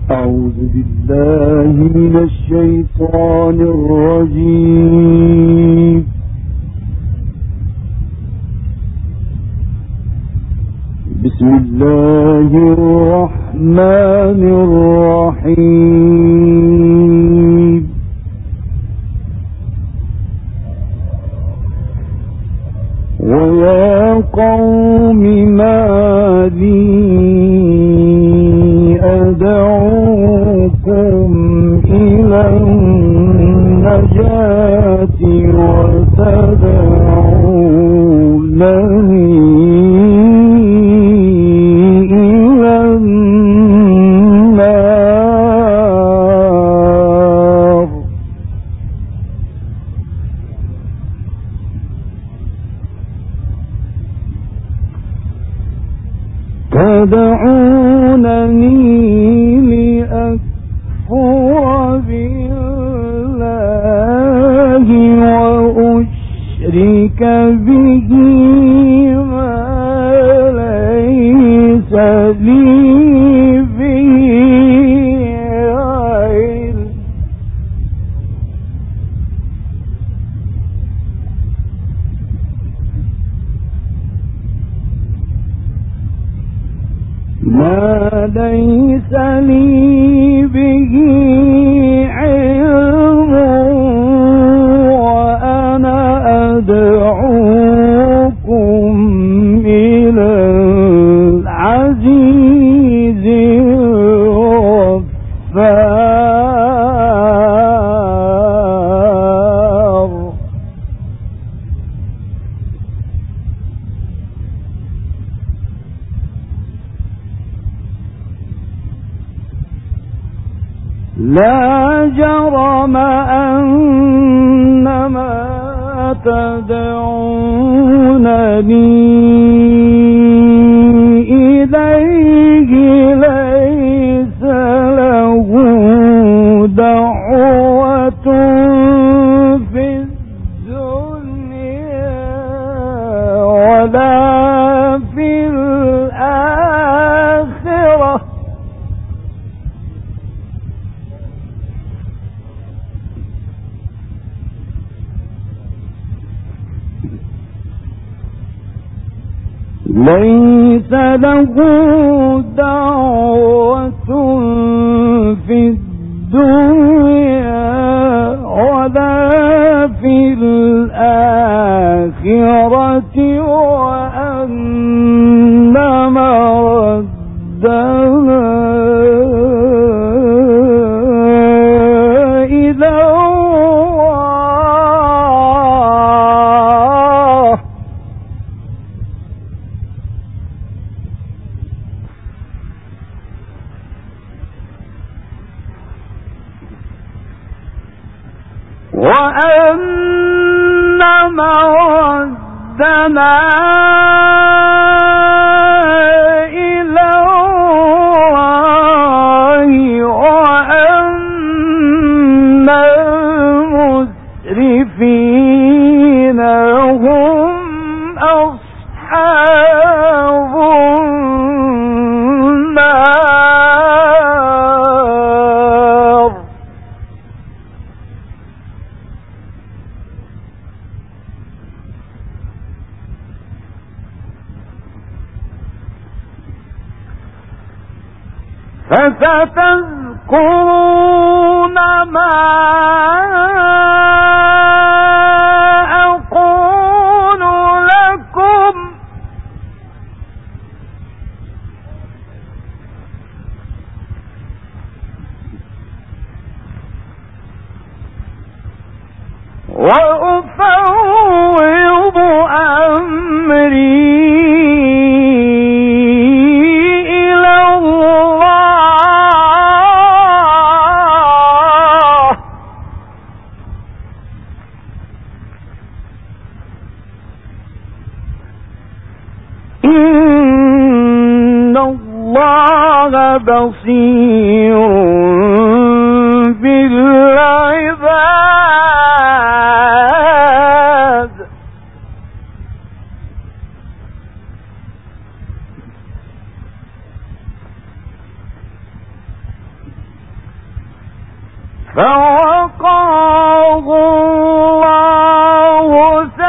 أعوذ بالله من الشيطان الرجيم. بسم الله الرحمن الرحيم. ويا قوم ما لي أدعوكم إلى النجاة وتدعونني إلى النار. تدعونني لأكفر بالله وأشرك به ما ليس لي به علم. ما ليس لي به علم وأنا أدعوكم إلى العزيز الغفار. لا جرم أن ما تدعونني إليه ليس له دعوة في الدنيا ولا في الآخرة. ليس له دعوة في الدنيا ولا في الآخرة وأن مردنا إلى وأن مردنا إلى الله وأن المسرفين هم أصحاب النار. فستذكرون ما أقول لكم وأفوض أمري إلى الله. إن الله بصير بالعباد. فوقاه الله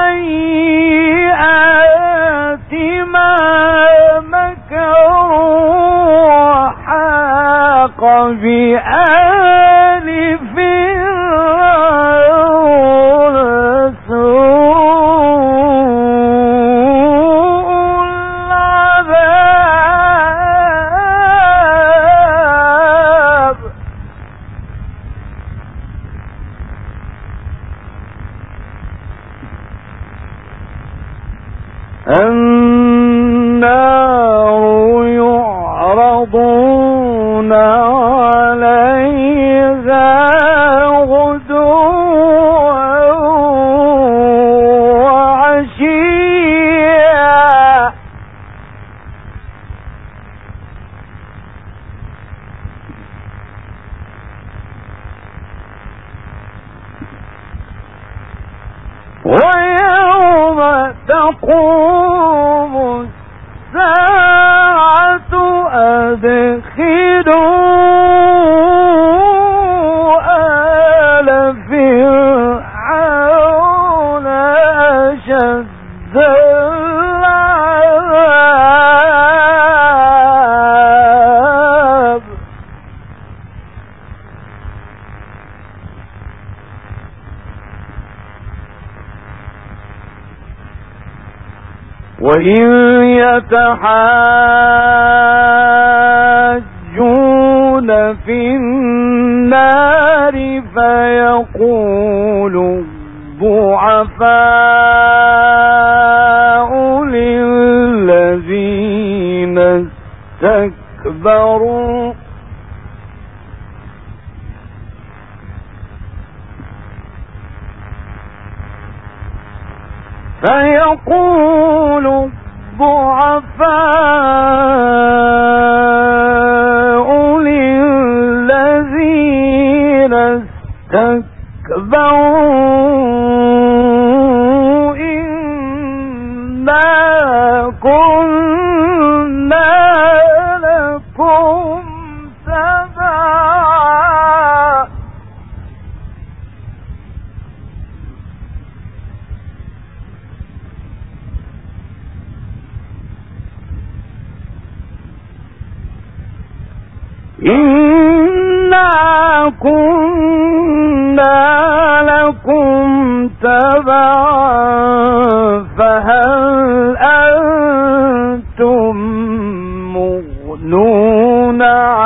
سيئات ما مكروا وحاق بآل فرعون سوء العذاب النار يعرضون عليها غدوا وعشيا ويوم تقوم الساعة أدخلوا آل فرعون أشد العذاب وإن يتحاجون في النار فيقول الضعفاء للذين استكبروا للذين استكبروا إنا كنا لكم تبعا إنا كنا لكم تبعا فهل أنتم مغنون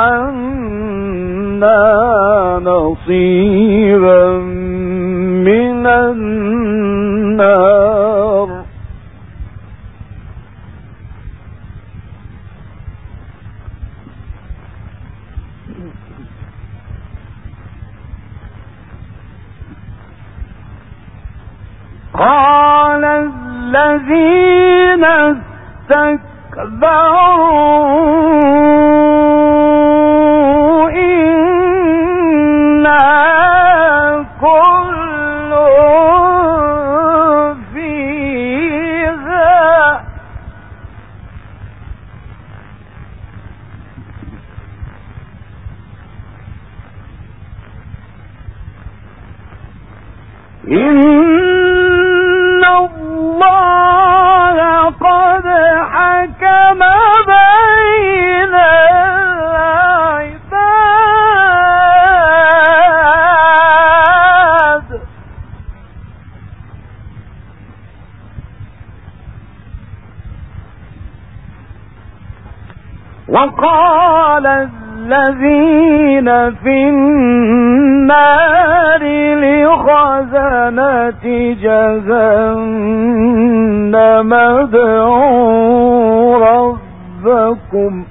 عنا نصيبا من النار قال الذين استكبروا إنا كل فيها إن الله قد حكم بين العباد وقال الذين في النار لخزنة جهنم ادعوا ربكم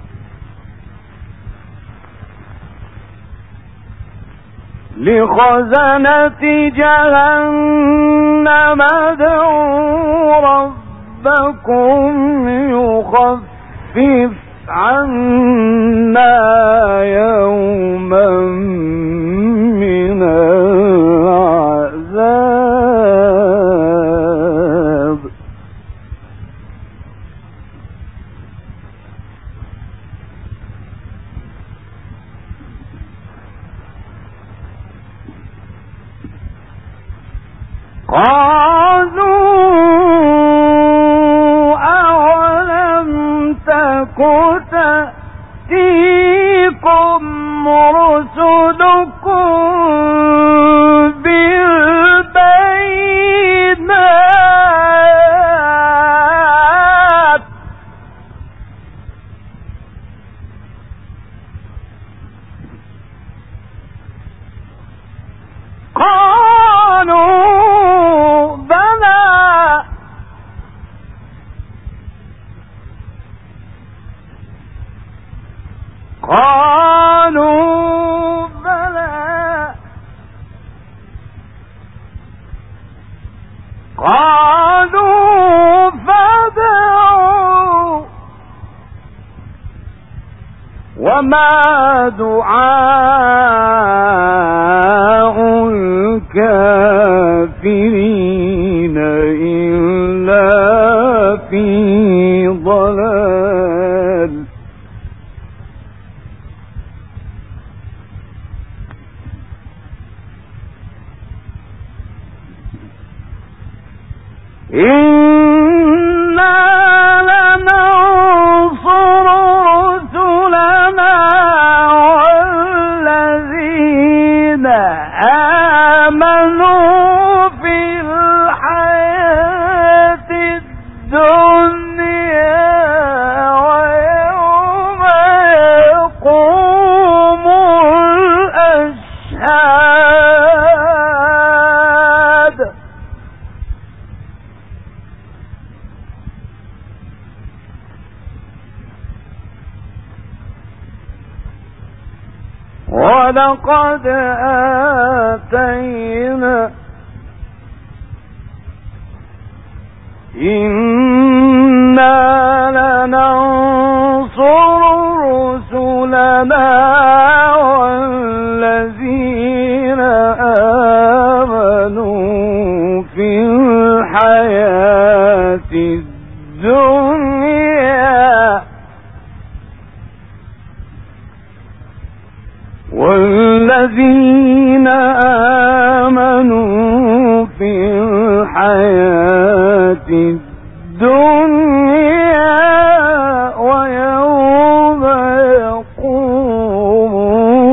يخفف عنا يوما من العذاب قالوا أولم تك تأتيكم رسلكم بالبينات قالوا بلى قالوا فادعوا وما دعاء الكافرين إلا في ضلال إنا لننصر رسلنا والذين آمنوا في الحياة الدنيا ويوم يقوم الأشهاد ولقد آتينا إنا لننصر رسلنا والذين آمنوا في الحياة الدنيا والذين آمنوا في الحياة الدنيا ويوم يقوم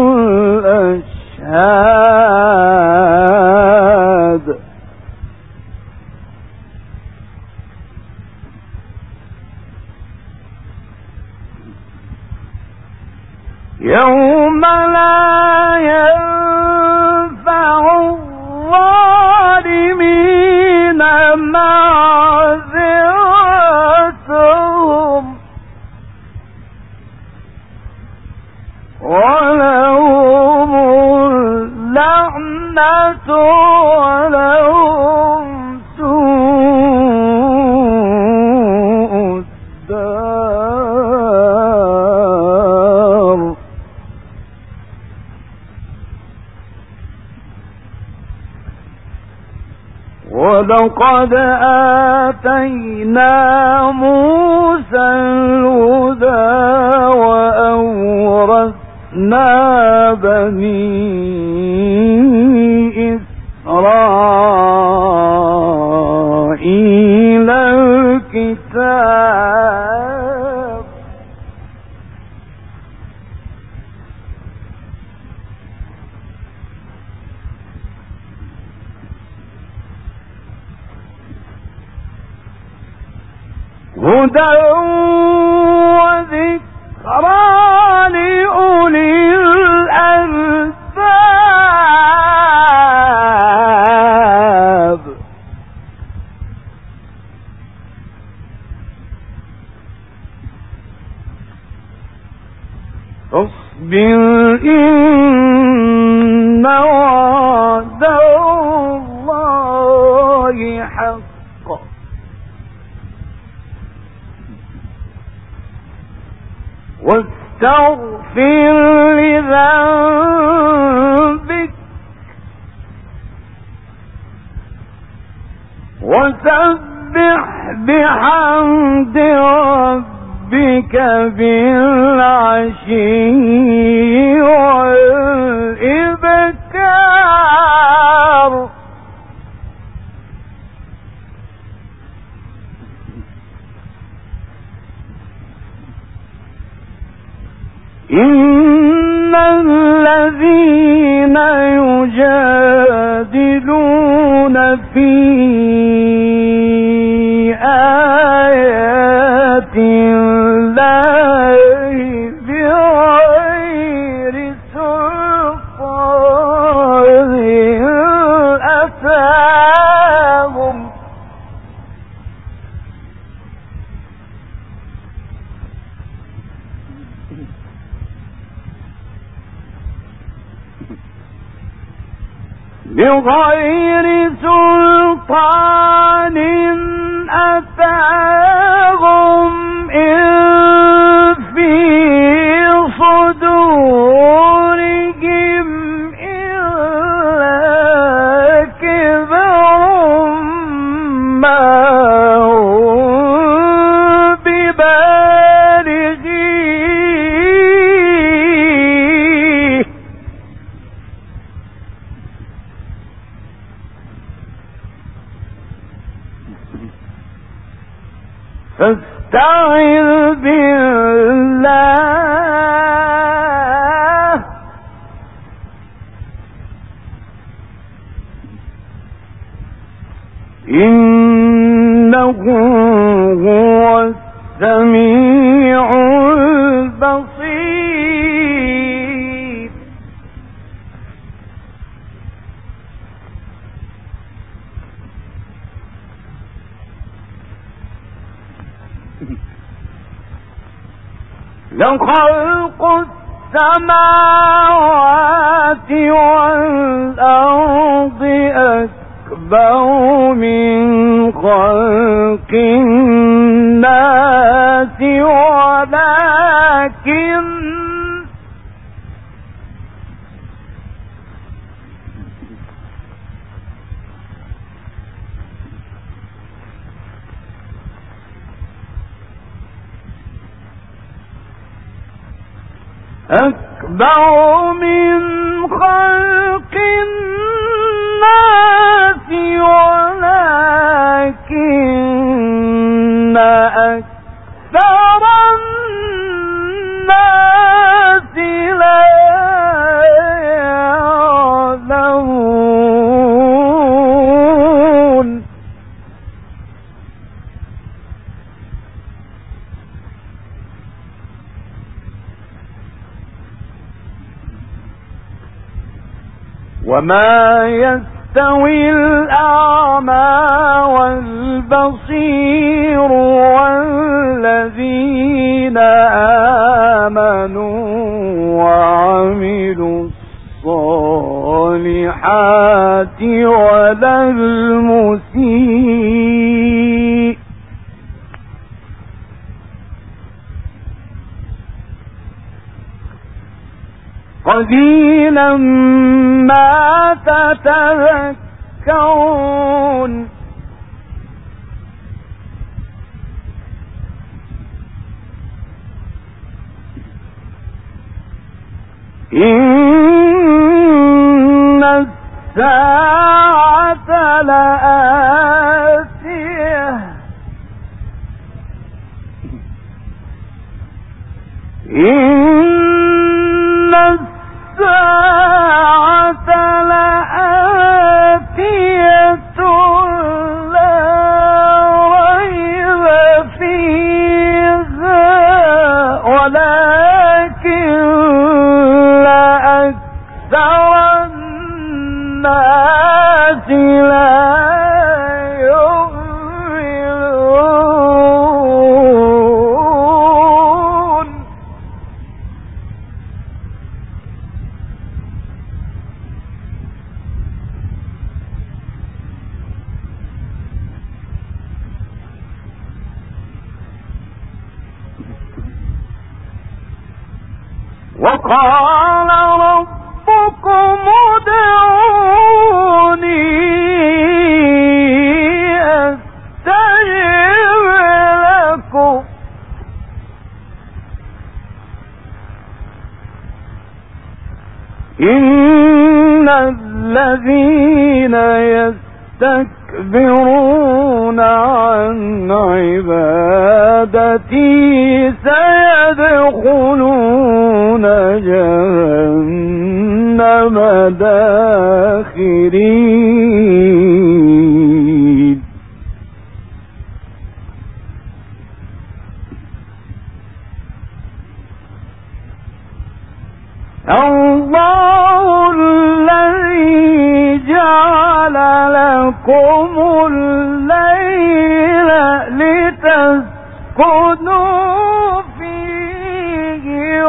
الأشهاد يوم لا ينفع الظالمين معذرتهم ولهم اللعنة ولهم سوء الدار ولقد آتينا موسى الهدى وأورثنا بني إسرائيل الكتاب هدى وذكرى لأولي الألباب فاصبر إن وعد الله حق واستغفر لذنبك وسبح بحمد ربك بالعشي والإبكار الذين يجادلون في آيات الله بغير سلطان أتاهم بغير سلطان أتاهم إن في صدورهم إلا كبر ما هم ببالغيه فاستعذ بالله إنه هو السميع البصير لخلق السماوات والأرض أكبر من خلق الناس أكبر من خلق الناس ولكن أكثر الناس لا يعلمون وما يستوي الأعمى والبصير والذين آمنوا وعملوا الصالحات ولا المسيء قليلا ما تتذكرون إن الساعة لآتية إن الساعة لآتية لا ريب فيها ولكن أكثر الناس لا يؤمنون وقال ربكم ادعوني أستجب لكم إن الذين يستكبرون عن عبادتي سيدخلون جهنم داخرين الله الذي جعل لكم الليل لتسكنوا فيه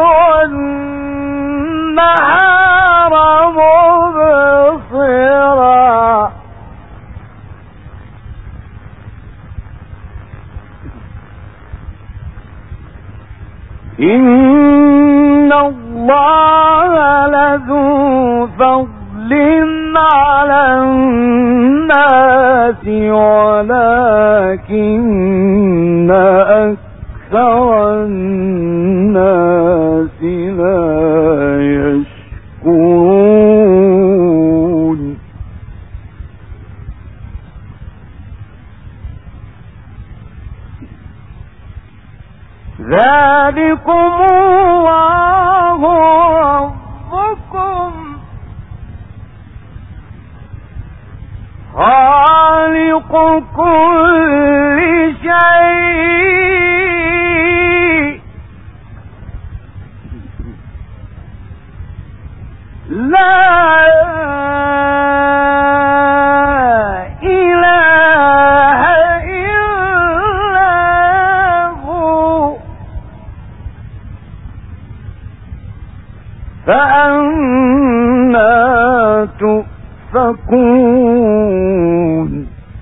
والنهار مبصرا إن الله لذو فضل على الناس ولكن أكثر الناس لا يشكرون ذلكم الله ربكم خالق كل شيء لا إله إلا هو فأنا تؤفكون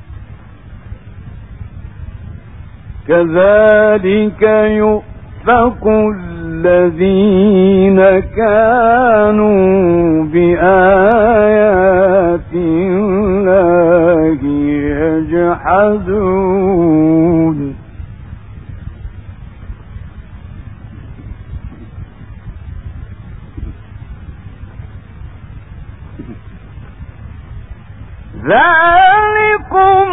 كذلك يؤفك الذين كانوا بآيات الله يجحدون ذلكم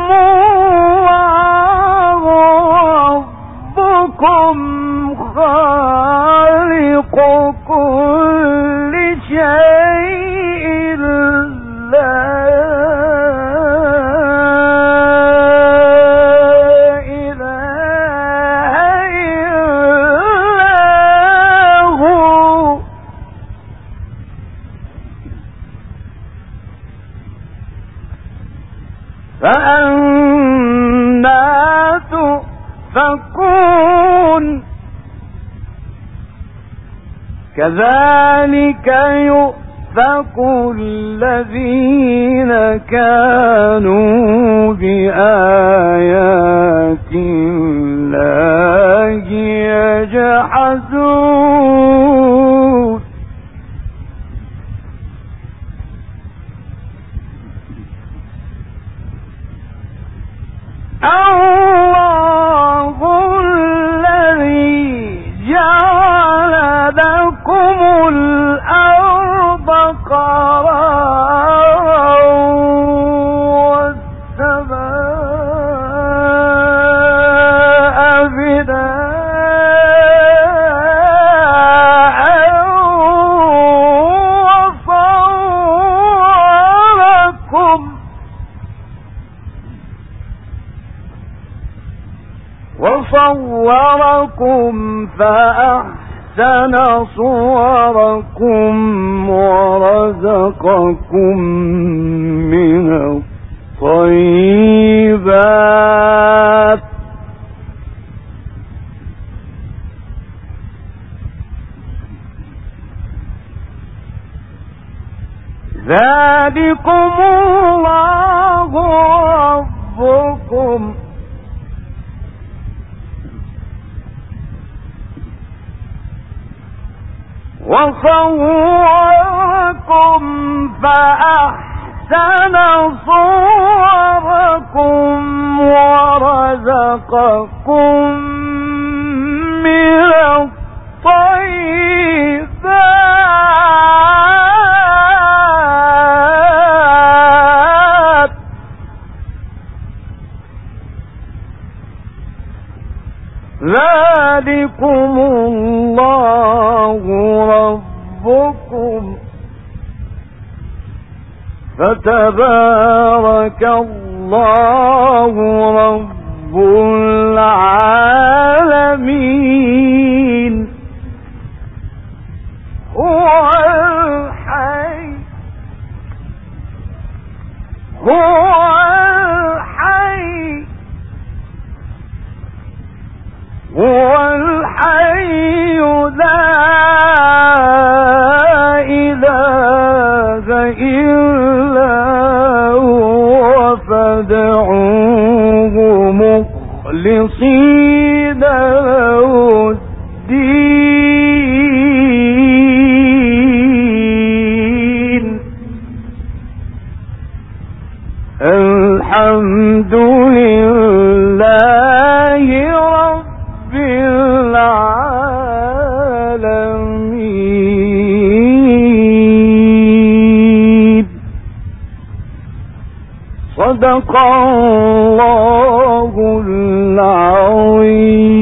الله ربكم خالق كل شيء لا إله إلا هو فأنا تؤفكون كذلك يؤفك الذين كانوا بآيات الله يجحدون الله الذي جعل لكم الأرض قرارا والسماء بناء وصوركم فأحسن صوركم ورزقكم من الطيبات ذلكم الله ربكم وصوركم فأحسن صوركم ورزقكم من الطيبات ذلكم الله ربكم فتبارك الله رب العالمين. هو الحي لا إله إلا هو فادعوه مخلصين له الدين. الحمد لله رب العالمين. صدق الله العظيم.